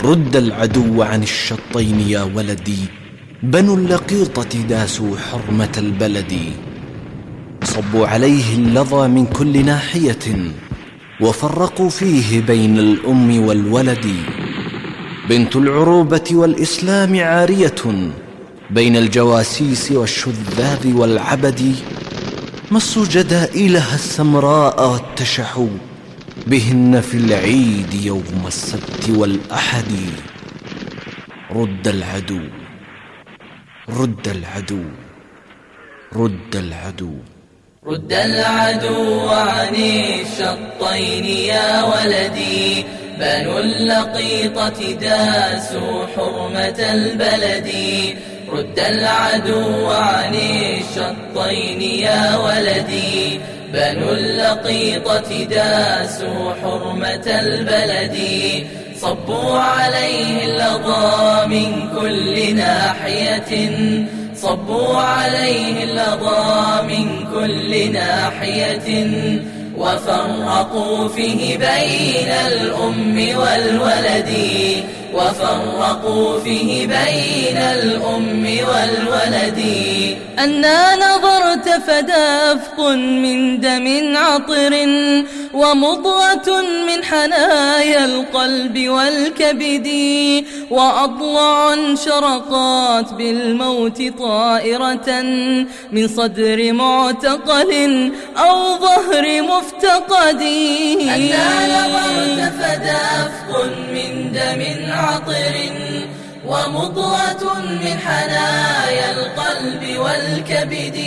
رد العدو عن الشطين يا ولدي، بنو اللقيطة داسوا حرمة البلد. صبوا عليه اللظى من كل ناحية، وفرقوا فيه بين الأم والولد. بنت العروبة والإسلام عارية بين الجواسيس والشذاذ والعبد. مصوا جدائلها السمراء واتشحوا بهن في العيد يوم السبت والأحد. رد العدو، رد العدو، رد العدو. رد العدو عن الشطين يا ولدي، بنو اللقيطة داسوا حرمة البلد. رد العدو عن الشطين يا ولدي، بنو اللقيطة داسوا حرمة البلد. صبوا عليه اللظى من كل ناحية، صبوا عليه اللظى من كل ناحية، وفرقوا فيه بين الأم والولد. وفرقوا فيه بين الأم والولد. أنا نظرت فدافق من دم عطر، ومضغة من حنايا القلب والكبد، وأضلع شرقات بالموت طائرة من صدر معتقل أو ظهر مفتقد. أنا نظرت فدافق من دم عطر، ومضغة من حنايا القلب والكبد،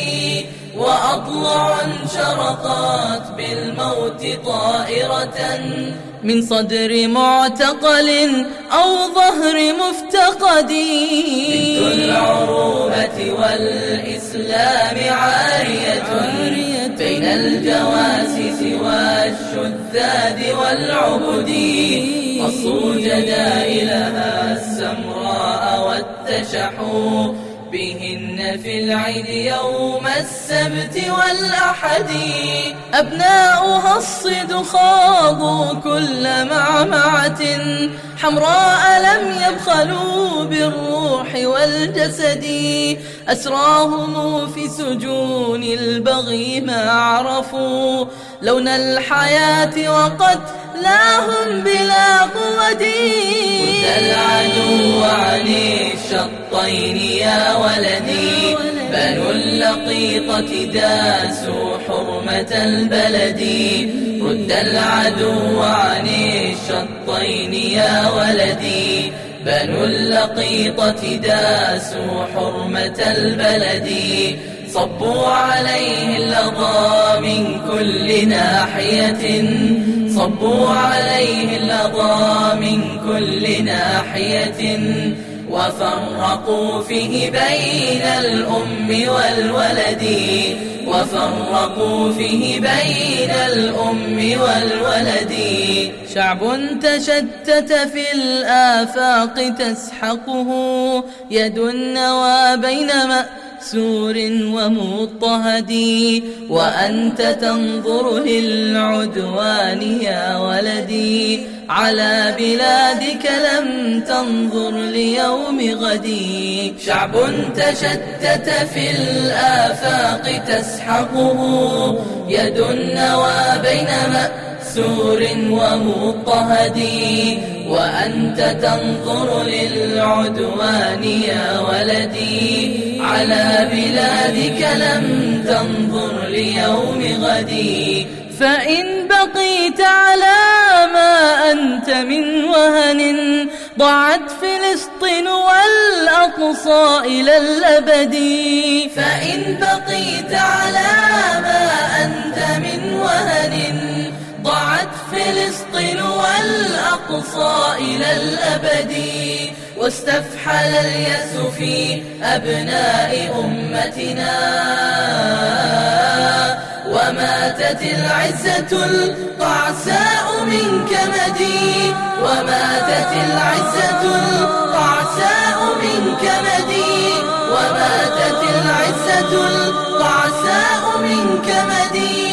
وأضلع شرقات بالموت طائرة من صدر معتقل أو ظهر مفتقد. بنت العروبة والإسلام عارية بين الجواسيس والشذاذ والعبد. قصوا جدائلها السمراء واتشحوا بهن في العيد يوم السبت والأحد. أبناؤها الصد خاضوا كل معمعة حمراء، لم يبخلوا بالروح والجسد. أسراهم في سجون البغي ما عرفوا لون الحياة وقتلاهم بلا قوة. رد العدو عن الشطين يا ولدي، بنو اللقيطة داسوا حرمة البلد. رد العدو عن الشطين يا ولدي، بنو اللقيطة داسوا حرمة البلد. صبوا عليه اللظى من كل ناحية، صبوا عليه اللظى من كل ناحية، وفرقوا فيه بين الأم والولد. وفرقوا فيه بين الأم والولد. شعب تشتت في الآفاق تسحقه يد النوى بين مأسور ومضطهد، وأنت تنظر للعدوان يا ولدي، على بلادك لم تنظر ليوم غدي. شعب تشتت في الآفاق تسحقه يد النوى بين مأسور ومضطهد، وأنت تنظر للعدوان يا ولدي، على بلادك لم تنظر ليوم غدي. فإن بقيت على ما أنت من وهن ضاعت فلسطين والأقصى إلى الأبد. فإن بقيت على ما أنت من وهن ضاعت فلسطين والأقصى إلى الأبد. واستفحل اليأس في أبناء أمتنا، وماتت العزة القعساء من كمدي، وماتت العزة القعساء من كمدي، وماتت العزة القعساء من كمدي.